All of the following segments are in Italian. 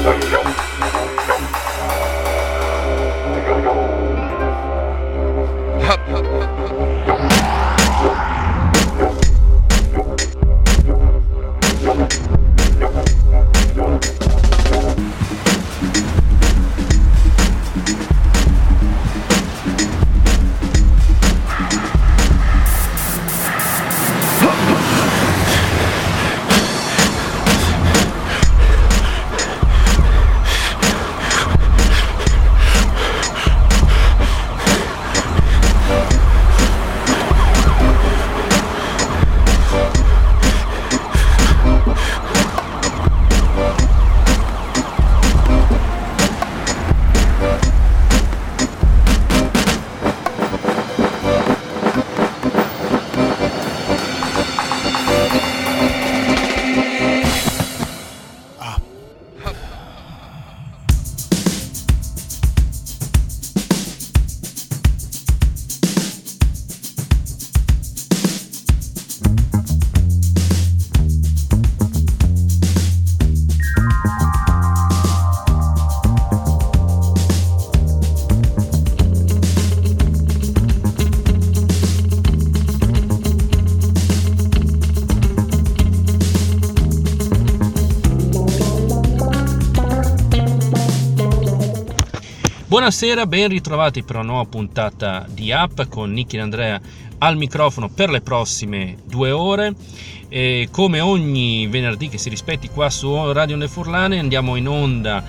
Buonasera, ben ritrovati per una nuova puntata di Up con Nicky e Andrea al microfono per le prossime 2 ore. E come ogni venerdì che si rispetti qua su Radio Onde Furlane andiamo in onda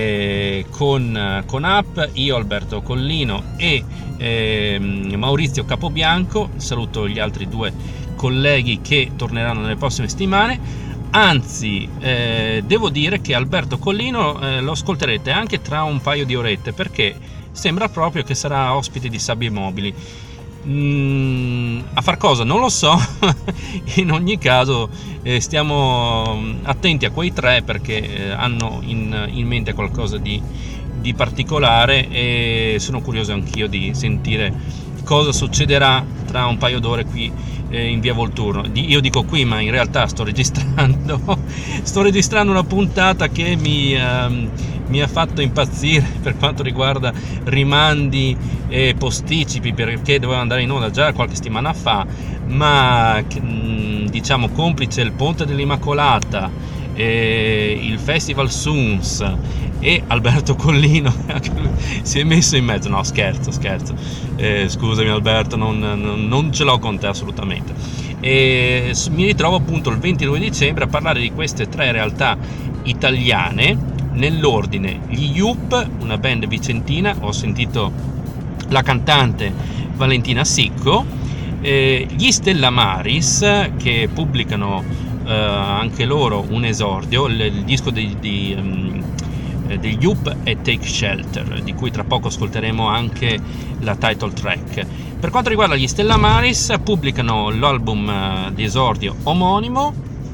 con Up, io Alberto Collino e Maurizio Capobianco. Saluto gli altri 2 colleghi che torneranno nelle prossime settimane. Anzi, devo dire che Alberto Collino lo ascolterete anche tra un paio di orette, perché sembra proprio che sarà ospite di Sabbie Mobili. A far cosa? Non lo so. In ogni caso stiamo attenti a quei 3 perché hanno in mente qualcosa di particolare e sono curioso anch'io di sentire cosa succederà tra un paio d'ore qui in via Volturno. Io dico qui, ma in realtà sto registrando una puntata che mi ha fatto impazzire per quanto riguarda rimandi e posticipi, perché doveva andare in onda già qualche settimana fa, ma diciamo complice il Ponte dell'Immacolata, il Festival Suns e Alberto Collino si è messo in mezzo. No, scherzo, scusami Alberto, non ce l'ho con te assolutamente. E mi ritrovo appunto il 22 dicembre a parlare di queste 3 realtà italiane nell'ordine: gli Yup, una band vicentina, ho sentito la cantante Valentina Sicco, gli Stella Maris, che pubblicano anche loro un esordio, il disco degli Yup è Take Shelter, di cui tra poco ascolteremo anche la title track. Per quanto riguarda gli Stella Maris, pubblicano l'album di esordio omonimo.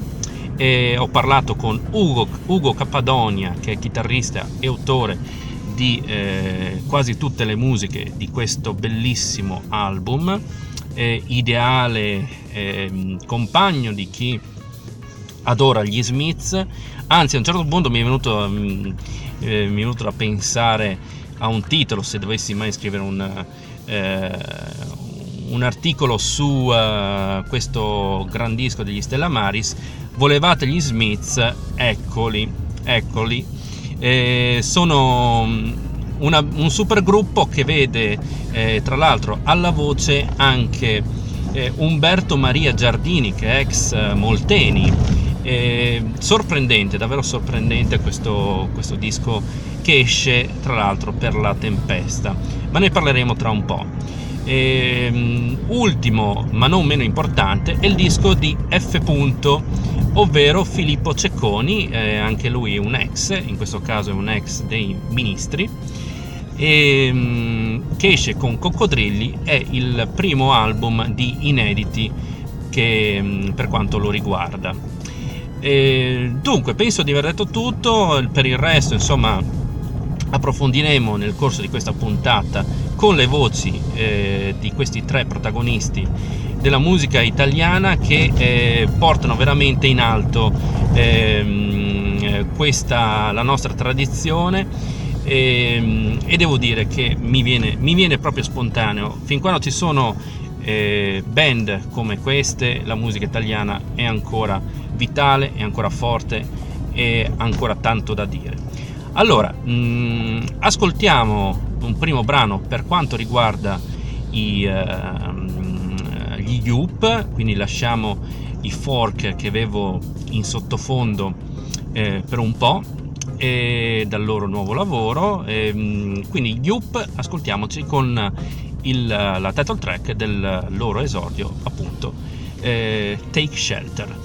Ho parlato con Ugo Cappadonia, che è chitarrista e autore di quasi tutte le musiche di questo bellissimo album, ideale compagno di chi adora gli Smiths. Anzi, a un certo punto mi è venuto da pensare a un titolo, se dovessi mai scrivere un articolo su questo gran disco degli Stella Maris: volevate gli Smiths, eccoli. Sono un super gruppo che vede tra l'altro alla voce anche Umberto Maria Giardini, che è ex Molteni. Sorprendente, davvero sorprendente questo disco, che esce tra l'altro per La Tempesta, ma ne parleremo tra un po'. Ultimo ma non meno importante è il disco di F. ovvero Filippo Cecconi, anche lui è un ex, in questo caso è un ex dei Ministri, che esce con Coccodrilli. È il primo album di inediti che per quanto lo riguarda. Dunque penso di aver detto tutto. Per il resto, insomma, approfondiremo nel corso di questa puntata con le voci di questi 3 protagonisti della musica italiana, che portano veramente in alto questa la nostra tradizione, e devo dire che mi viene proprio spontaneo. Fin quando ci sono band come queste, la musica italiana è ancora vitale, è ancora forte, e ancora tanto da dire. Allora, ascoltiamo un primo brano per quanto riguarda gli Youp, quindi lasciamo i Fork che avevo in sottofondo per un po', dal loro nuovo lavoro, quindi Youp, ascoltiamoci con la title track del loro esordio, appunto, Take Shelter.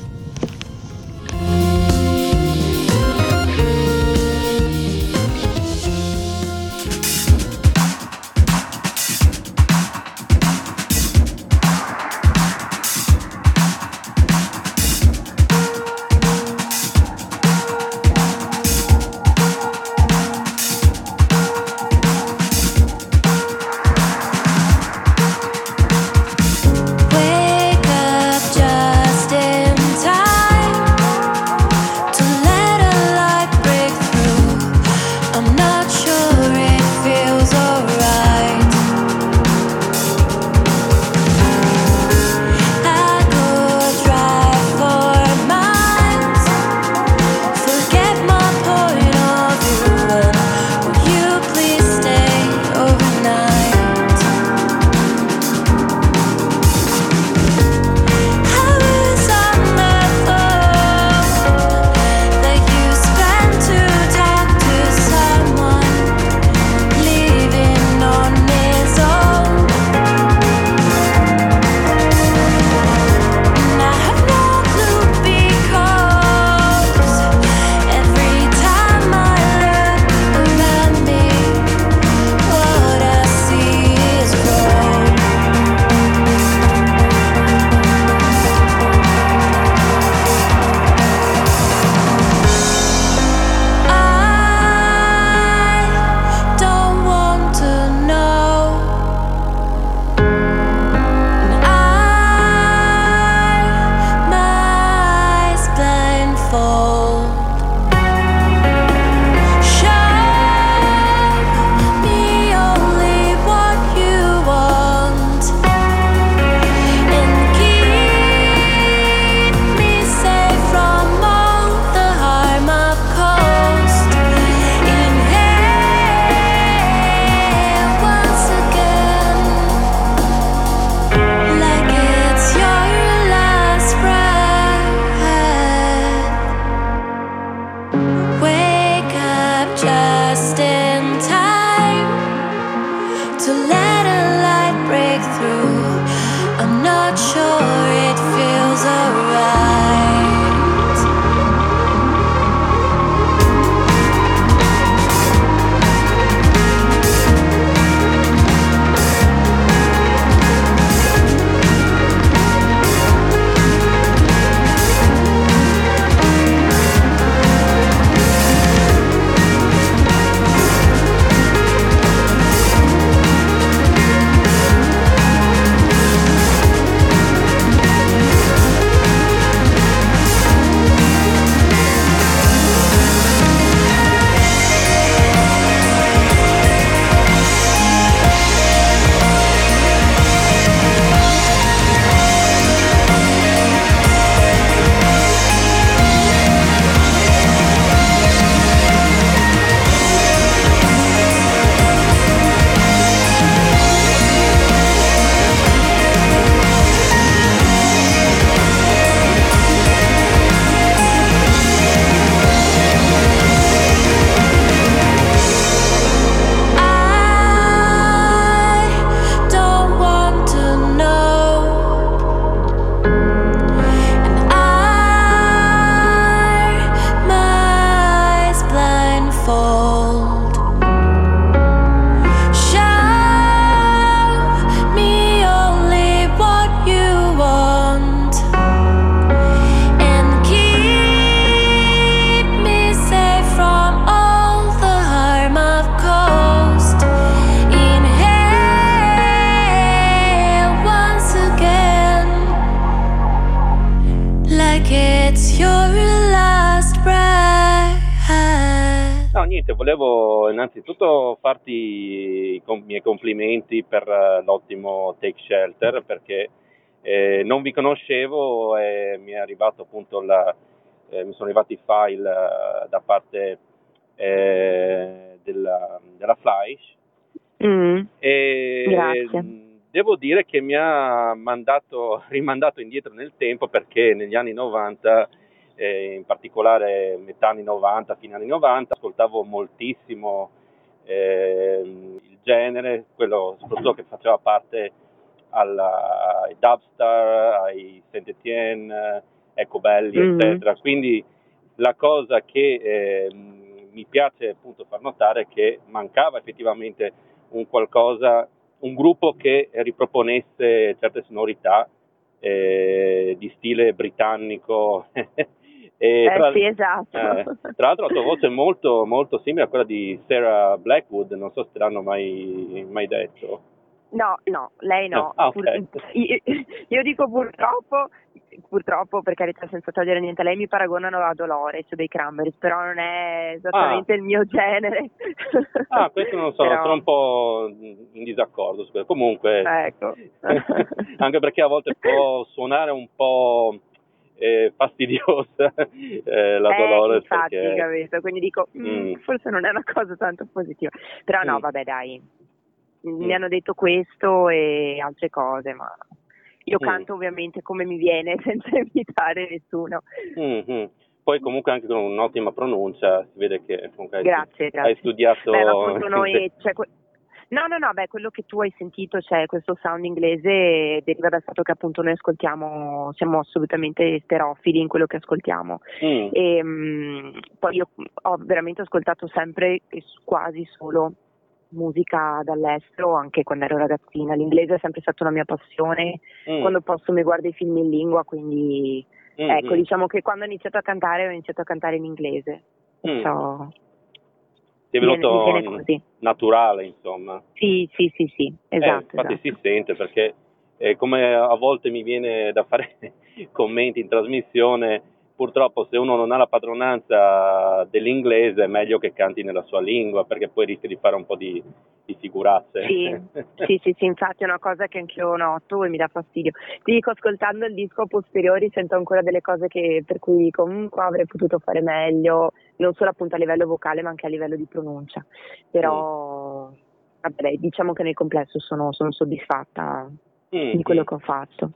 Wake up just in time. No, niente, volevo innanzitutto farti i miei complimenti per l'ottimo Take Shelter, perché non vi conoscevo e mi è arrivato appunto mi sono arrivati i file da parte della Fleisch e Grazie. devo dire che mi ha rimandato indietro nel tempo, perché negli anni 90, in particolare metà anni 90, fine anni 90, ascoltavo moltissimo il genere, quello soprattutto che faceva parte ai Dubstar, ai Saint-Étienne, Ecobelli, eccetera. Quindi la cosa che mi piace appunto far notare è che mancava effettivamente un gruppo che riproponesse certe sonorità di stile britannico. Sì, esatto. Tra l'altro la tua voce è molto, molto simile a quella di Sarah Blackwood, non so se te l'hanno mai detto. No, lei no. Okay. Io dico purtroppo, per carità, senza togliere niente, lei mi paragonano a Dolores dei Cranberries, però non è esattamente il mio genere. Questo non so, sono un po' in disaccordo su questo. Comunque, ecco. anche perché a volte può suonare un po' fastidiosa la Dolores. Infatti, perché... capito, quindi dico, forse non è una cosa tanto positiva, però no, vabbè, dai. Mi hanno detto questo e altre cose, ma io canto ovviamente come mi viene, senza invitare nessuno. Poi comunque anche con un'ottima pronuncia, si vede che comunque grazie. Hai studiato... appunto noi, No, quello che tu hai sentito, cioè questo sound inglese, deriva dal fatto che appunto noi siamo assolutamente esterofili in quello che ascoltiamo. E poi io ho veramente ascoltato sempre e quasi solo musica dall'estero, anche quando ero ragazzina. L'inglese è sempre stata una mia passione, quando posso mi guardo i film in lingua, quindi ecco, diciamo che quando ho iniziato a cantare in inglese, perciò ti è venuto viene così. Naturale, insomma. Sì, esatto. Infatti si sente, perché come a volte mi viene da fare commenti in trasmissione, purtroppo se uno non ha la padronanza dell'inglese è meglio che canti nella sua lingua, perché poi rischia di fare un po' di figuracce. Sì, infatti è una cosa che anch'io noto e mi dà fastidio. Ti dico, ascoltando il disco a posteriori sento ancora delle cose per cui dico qua avrei potuto fare meglio, non solo appunto a livello vocale ma anche a livello di pronuncia, però vabbè, diciamo che nel complesso sono soddisfatta di quello che ho fatto.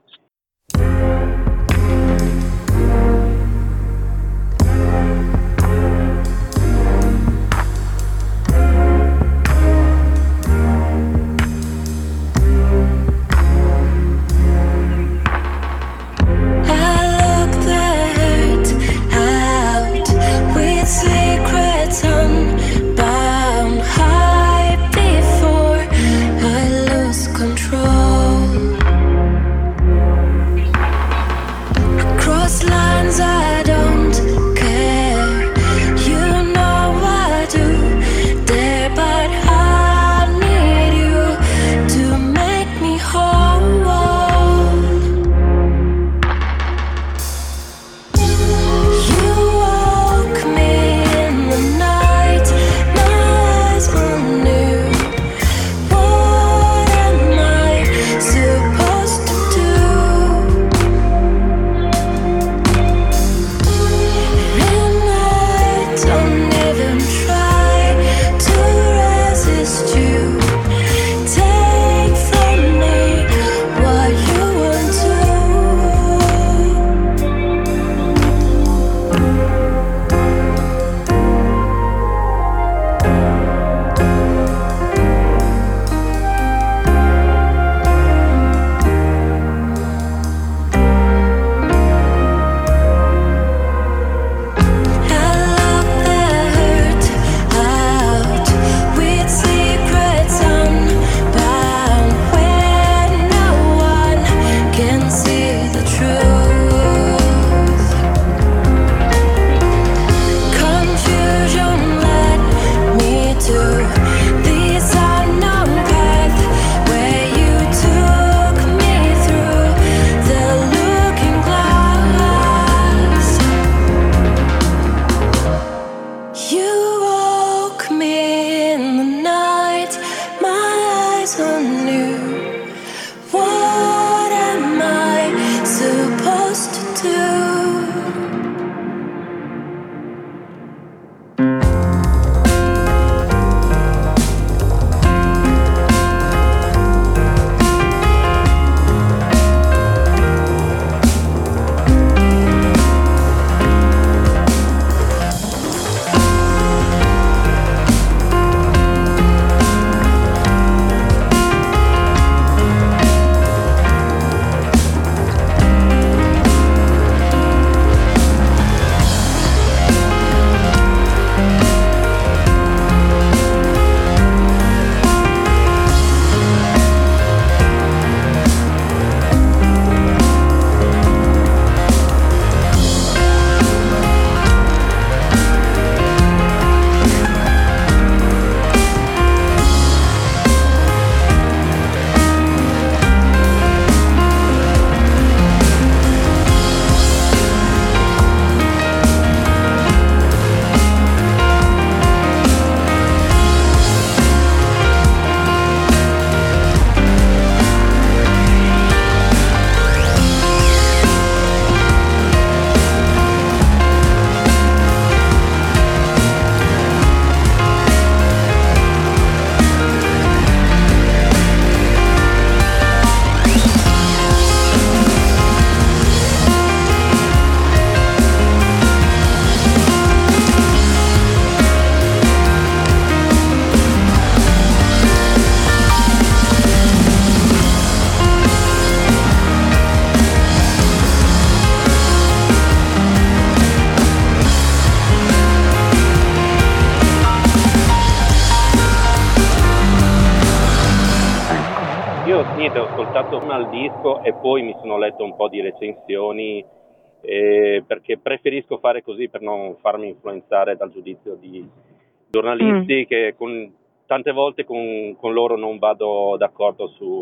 niente, ho ascoltato prima il disco e poi mi sono letto un po' di recensioni, perché preferisco fare così per non farmi influenzare dal giudizio di giornalisti che tante volte con loro non vado d'accordo su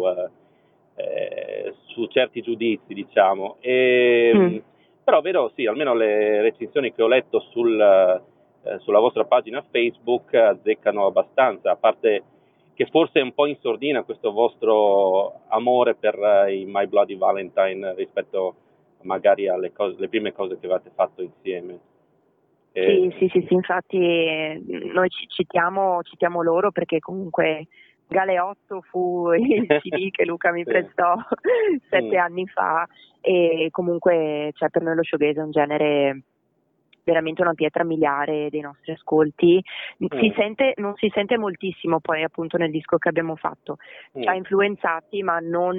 certi giudizi, diciamo. Però vedo, sì, almeno le recensioni che ho letto sulla vostra pagina Facebook azzeccano abbastanza, a parte che forse è un po' in sordina questo vostro amore per i My Bloody Valentine rispetto magari alle le prime cose che avete fatto insieme. Sì, infatti noi citiamo loro perché comunque Galeotto fu il CD che Luca mi prestò 7 anni fa, e comunque per noi lo shoegaze è un genere veramente una pietra miliare dei nostri ascolti. Non si sente moltissimo poi appunto nel disco che abbiamo fatto, ci ha influenzati, ma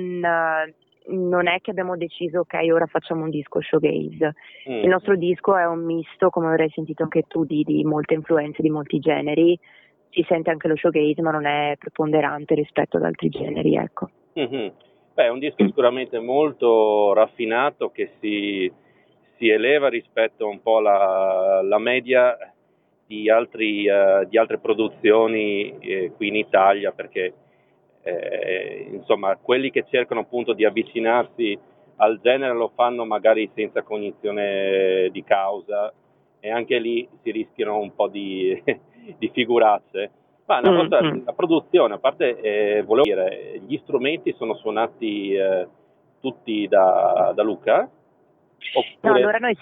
non è che abbiamo deciso ok ora facciamo un disco shoegaze. Il nostro disco è un misto, come avrai sentito anche tu, di molte influenze, di molti generi. Si sente anche lo shoegaze, ma non è preponderante rispetto ad altri generi, ecco. Beh, è un disco sicuramente molto raffinato, che si eleva rispetto un po' alla media di altre produzioni qui in Italia, perché insomma quelli che cercano appunto di avvicinarsi al genere lo fanno magari senza cognizione di causa, e anche lì si rischiano un po' di figuracce. Ma la produzione, a parte, volevo dire, gli strumenti sono suonati tutti da Luca? Oppure no, allora noi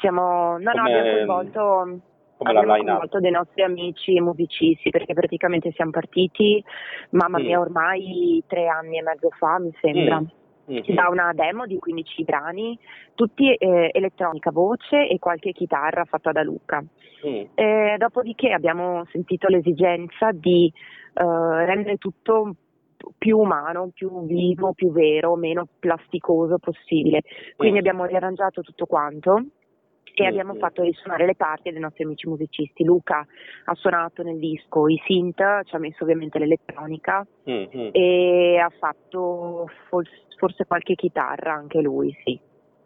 abbiamo coinvolto dei nostri amici musicisti, perché praticamente siamo partiti, mamma mia, ormai 3 anni e mezzo fa, mi sembra, da una demo di 15 brani, tutti elettronica, voce e qualche chitarra fatta da Luca. Dopodiché abbiamo sentito l'esigenza di rendere tutto più umano, più vivo, più vero, meno plasticoso possibile. Quindi abbiamo riarrangiato tutto quanto e abbiamo fatto risuonare le parti dei nostri amici musicisti. Luca ha suonato nel disco i synth, ci ha messo ovviamente l'elettronica e ha fatto forse qualche chitarra anche lui, sì.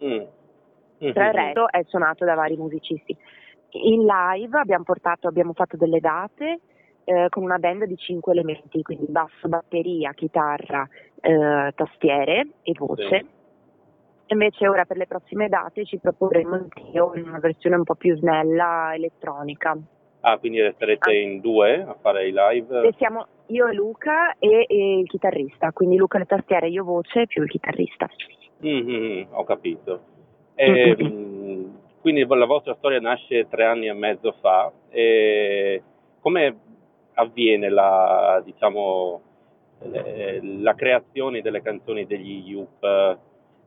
Tra il resto è suonato da vari musicisti. In live abbiamo fatto delle date con una band di 5 elementi, quindi basso, batteria, chitarra, tastiere e voce. Sì. Invece ora per le prossime date ci proporremo il trio in una versione un po' più snella, elettronica. Ah, quindi resterete in 2 a fare i live? Siamo io e Luca e il chitarrista, quindi Luca le tastiere, io voce più il chitarrista. Ho capito. Quindi la vostra storia nasce 3 anni e mezzo fa. Come avviene la creazione delle canzoni degli Youp?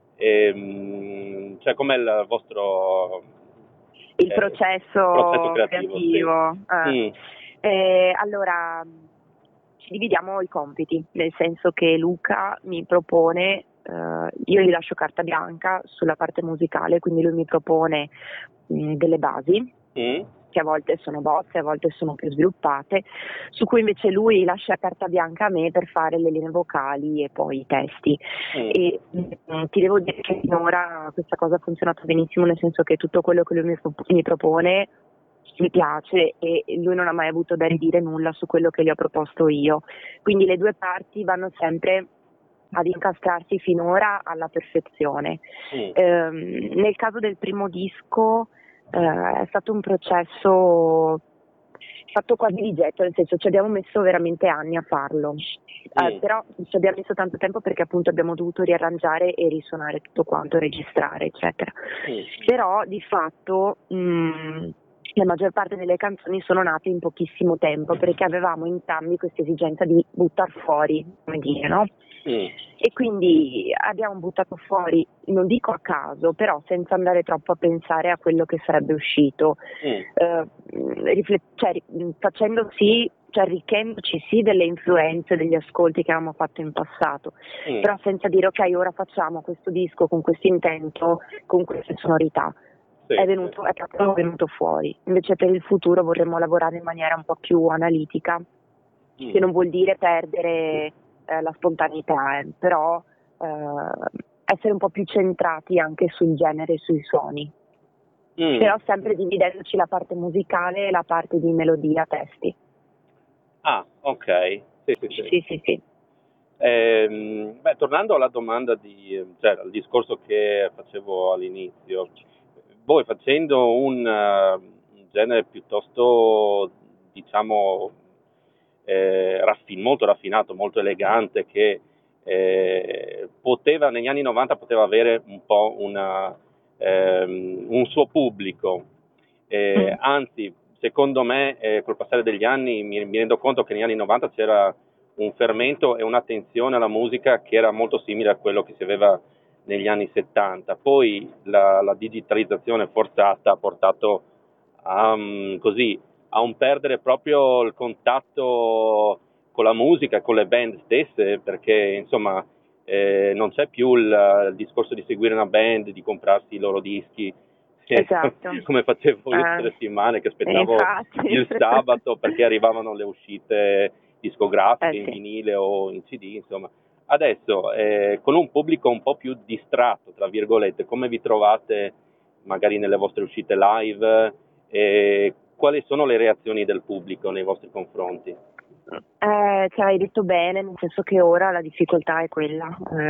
Cioè com'è il vostro processo creativo? Sì. Allora ci dividiamo i compiti, nel senso che Luca mi propone, io gli lascio carta bianca sulla parte musicale, quindi lui mi propone delle basi che a volte sono bozze, a volte sono più sviluppate, su cui invece lui lascia carta bianca a me per fare le linee vocali e poi i testi. E ti devo dire che finora questa cosa ha funzionato benissimo, nel senso che tutto quello che lui mi propone mi piace e lui non ha mai avuto da ridire nulla su quello che gli ho proposto io, quindi le due parti vanno sempre ad incastrarsi finora alla perfezione. Nel caso del primo disco è stato un processo fatto quasi di getto, nel senso ci abbiamo messo veramente anni a farlo, però ci abbiamo messo tanto tempo perché appunto abbiamo dovuto riarrangiare e risuonare tutto quanto, registrare eccetera. Però di fatto la maggior parte delle canzoni sono nate in pochissimo tempo perché avevamo entrambi questa esigenza di buttar fuori, come dire, no? E quindi abbiamo buttato fuori, non dico a caso, però senza andare troppo a pensare a quello che sarebbe uscito, arricchendoci sì delle influenze, degli ascolti che avevamo fatto in passato, però senza dire ok ora facciamo questo disco con questo intento, con queste sonorità. È proprio venuto fuori. Invece per il futuro vorremmo lavorare in maniera un po' più analitica, che non vuol dire perdere la spontaneità, però essere un po' più centrati anche sul genere e sui suoni, però sempre dividendoci la parte musicale e la parte di melodia, testi. Ah, ok. Sì. Tornando alla domanda cioè al discorso che facevo all'inizio, voi facendo un genere piuttosto, diciamo, molto raffinato, molto elegante, che negli anni 90 poteva avere un po' un suo pubblico, anzi, secondo me, col passare degli anni mi rendo conto che negli anni 90 c'era un fermento e un'attenzione alla musica che era molto simile a quello che si aveva negli anni 70. Poi la digitalizzazione forzata ha portato a un perdere proprio il contatto con la musica e con le band stesse, perché insomma non c'è più il discorso di seguire una band, di comprarsi i loro dischi. Esatto. Come facevo io tutte le settimane, che aspettavo il sabato perché arrivavano le uscite discografiche in vinile o in CD, insomma. Adesso con un pubblico un po' più distratto, tra virgolette, come vi trovate magari nelle vostre uscite live, quali sono le reazioni del pubblico nei vostri confronti? Hai detto bene, nel senso che ora la difficoltà è quella.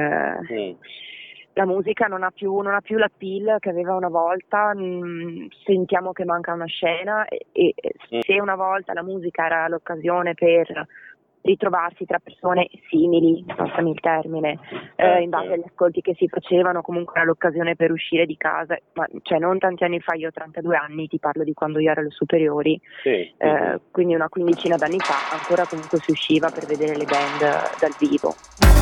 La musica non ha più l'appeal che aveva una volta, sentiamo che manca una scena e se una volta la musica era l'occasione per ritrovarsi tra persone simili, passami il termine, in base agli ascolti che si facevano, comunque era l'occasione per uscire di casa, ma cioè non tanti anni fa, io ho 32 anni, ti parlo di quando io ero alle superiori, quindi una quindicina d'anni fa ancora comunque si usciva per vedere le band dal vivo.